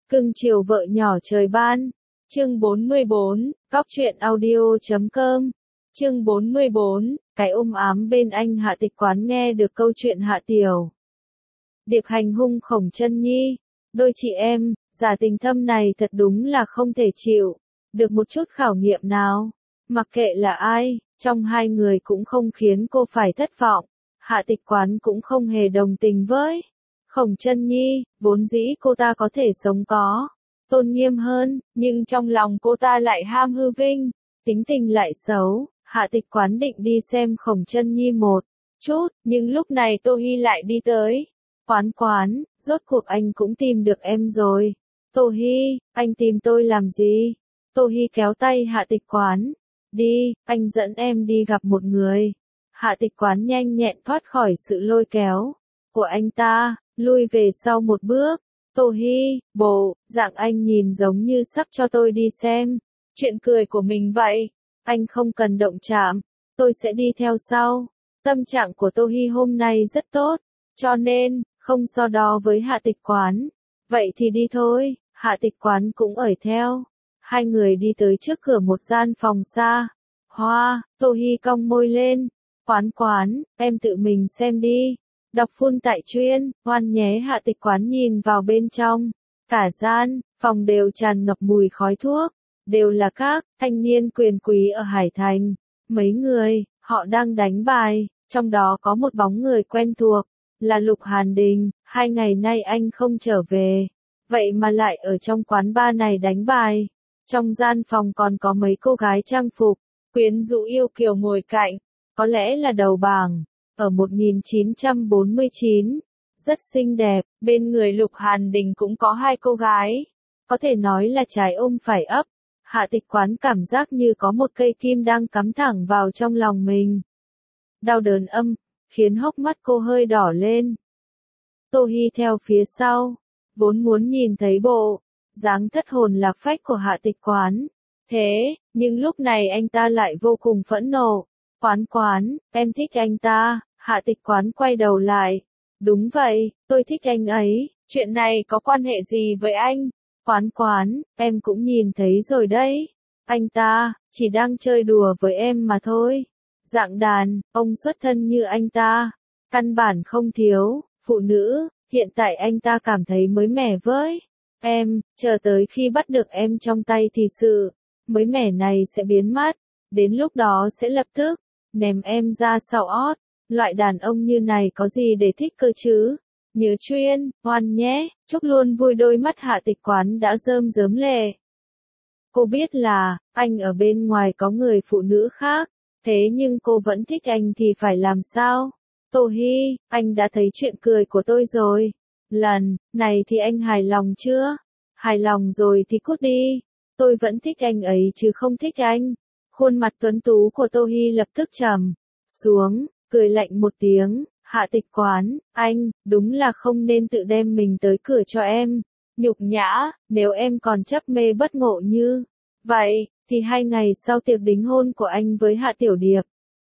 Cưng chiều vợ nhỏ trời ban. Chương 44, Cóc truyện audio.com. Chương 44, cái ôm ám bên anh Hạ Tịch Quán nghe được câu chuyện Hạ Tiểu Điệp hành hung Khổng Chân Nhi. Đôi chị em, giả tình thâm này thật đúng là không thể chịu được một chút khảo nghiệm nào. Mặc kệ là ai, trong hai người cũng không khiến cô phải thất vọng. Hạ Tịch Quán cũng không hề đồng tình với Khổng Chân Nhi, vốn dĩ cô ta có thể sống có tôn nghiêm hơn, nhưng trong lòng cô ta lại ham hư vinh, tính tình lại xấu. Hạ Tịch Quán định đi xem Khổng Chân Nhi một chút, nhưng lúc này Tô Hi lại đi tới. Quán, rốt cuộc anh cũng tìm được em rồi. Tô Hi, anh tìm tôi làm gì? Tô Hi kéo tay Hạ Tịch Quán. Đi, anh dẫn em đi gặp một người. Hạ Tịch Quán nhanh nhẹn thoát khỏi sự lôi kéo của anh ta, lui về sau một bước. Tô Hi, dạng anh nhìn giống như sắp cho tôi đi xem chuyện cười của mình vậy. Anh không cần động chạm, tôi sẽ đi theo sau. Tâm trạng của Tô Hi hôm nay rất tốt, cho nên không so đo với Hạ Tịch Quán. Vậy thì đi thôi. Hạ Tịch Quán cũng ở theo. Hai người đi tới trước cửa một gian phòng xa hoa. Tô Hi cong môi lên. Quán, em tự mình xem đi. Đọc phun tại chuyên, ngoan nhé. Hạ Tịch Quán nhìn vào bên trong. Cả gian phòng đều tràn ngập mùi khói thuốc, đều là các thanh niên quyền quý ở Hải Thành. Mấy người, họ đang đánh bài, trong đó có một bóng người quen thuộc, là Lục Hàn Đình. 2 ngày nay anh không trở về, vậy mà lại ở trong quán bar này đánh bài. Trong gian phòng còn có mấy cô gái trang phục quyến rũ yêu kiều ngồi cạnh, có lẽ là đầu bảng, ở 1949, rất xinh đẹp. Bên người Lục Hàn Đình cũng có 2 cô gái, có thể nói là trái ôm phải ấp. Hạ Tịch Quán cảm giác như có một cây kim đang cắm thẳng vào trong lòng mình. Đau đớn khiến hốc mắt cô hơi đỏ lên. Tô Hi theo phía sau, vốn muốn nhìn thấy bộ dáng thất hồn lạc phách của Hạ Tịch Quán. Thế, nhưng lúc này anh ta lại vô cùng phẫn nộ. Quán, em thích anh ta. Hạ Tịch Quán quay đầu lại. Đúng vậy, tôi thích anh ấy, chuyện này có quan hệ gì với anh? Quán, em cũng nhìn thấy rồi đấy. Anh ta chỉ đang chơi đùa với em mà thôi. Dạng đàn ông xuất thân như anh ta, căn bản không thiếu phụ nữ. Hiện tại anh ta cảm thấy mới mẻ với em, chờ tới khi bắt được em trong tay thì sự mới mẻ này sẽ biến mất. Đến lúc đó sẽ lập tức ném em ra sau ót. Loại đàn ông như này có gì để thích cơ chứ? Nhớ chuyên, ngoan nhé. Chúc luôn vui. Đôi mắt Hạ Tịch Quán đã rơm rớm lệ. Cô biết là anh ở bên ngoài có người phụ nữ khác, thế nhưng cô vẫn thích anh thì phải làm sao? Tô Hi, anh đã thấy chuyện cười của tôi rồi. Lần này thì anh hài lòng chưa? Hài lòng rồi thì cút đi. Tôi vẫn thích anh ấy chứ không thích anh. Khuôn mặt tuấn tú của Tô Hi lập tức trầm xuống, cười lạnh một tiếng. Hạ Tịch Quán, anh đúng là không nên tự đem mình tới cửa cho em nhục nhã. Nếu em còn chấp mê bất ngộ như vậy, thì 2 ngày sau tiệc đính hôn của anh với Hạ Tiểu Điệp,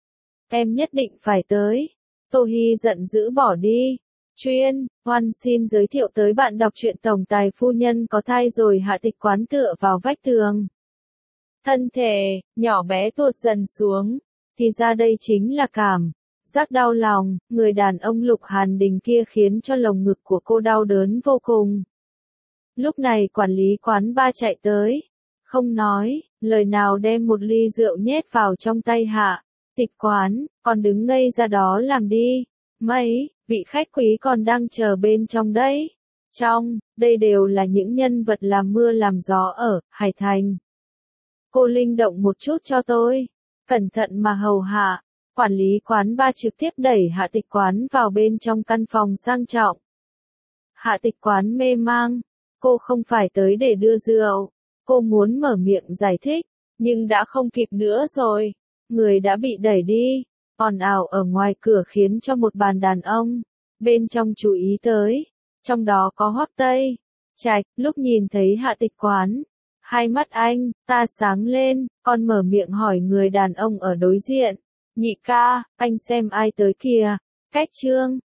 em nhất định phải tới. Tô Hi giận dữ bỏ đi. Chuyên, Hoan xin giới thiệu tới bạn đọc truyện tổng tài phu nhân có thai rồi. Hạ Tịch Quán tựa vào vách tường, thân thể nhỏ bé tuột dần xuống. Thì ra đây chính là cảm giác đau lòng. Người đàn ông Lục Hàn Đình kia khiến cho lồng ngực của cô đau đớn vô cùng. Lúc này quản lý quán bar chạy tới, không nói lời nào đem một ly rượu nhét vào trong tay Hạ Tịch Quán. Còn đứng ngây ra đó làm đi. Mấy vị khách quý còn đang chờ bên trong đấy. Trong đây đều là những nhân vật làm mưa làm gió ở Hải Thành. Cô linh động một chút cho tôi, cẩn thận mà hầu hạ. Quản lý quán bar trực tiếp đẩy Hạ Tịch Quán vào bên trong căn phòng sang trọng. Hạ Tịch Quán mê mang, cô không phải tới để đưa rượu. Cô muốn mở miệng giải thích, nhưng đã không kịp nữa rồi. Người đã bị đẩy đi, ồn ào ở ngoài cửa khiến cho một bàn đàn ông bên trong chú ý tới. Trong đó có Hoắc Tây Trạch. Lúc nhìn thấy Hạ Tịch Quán, hai mắt anh ta sáng lên, còn mở miệng hỏi người đàn ông ở đối diện. Nhị ca, anh xem ai tới kìa. Cách Trương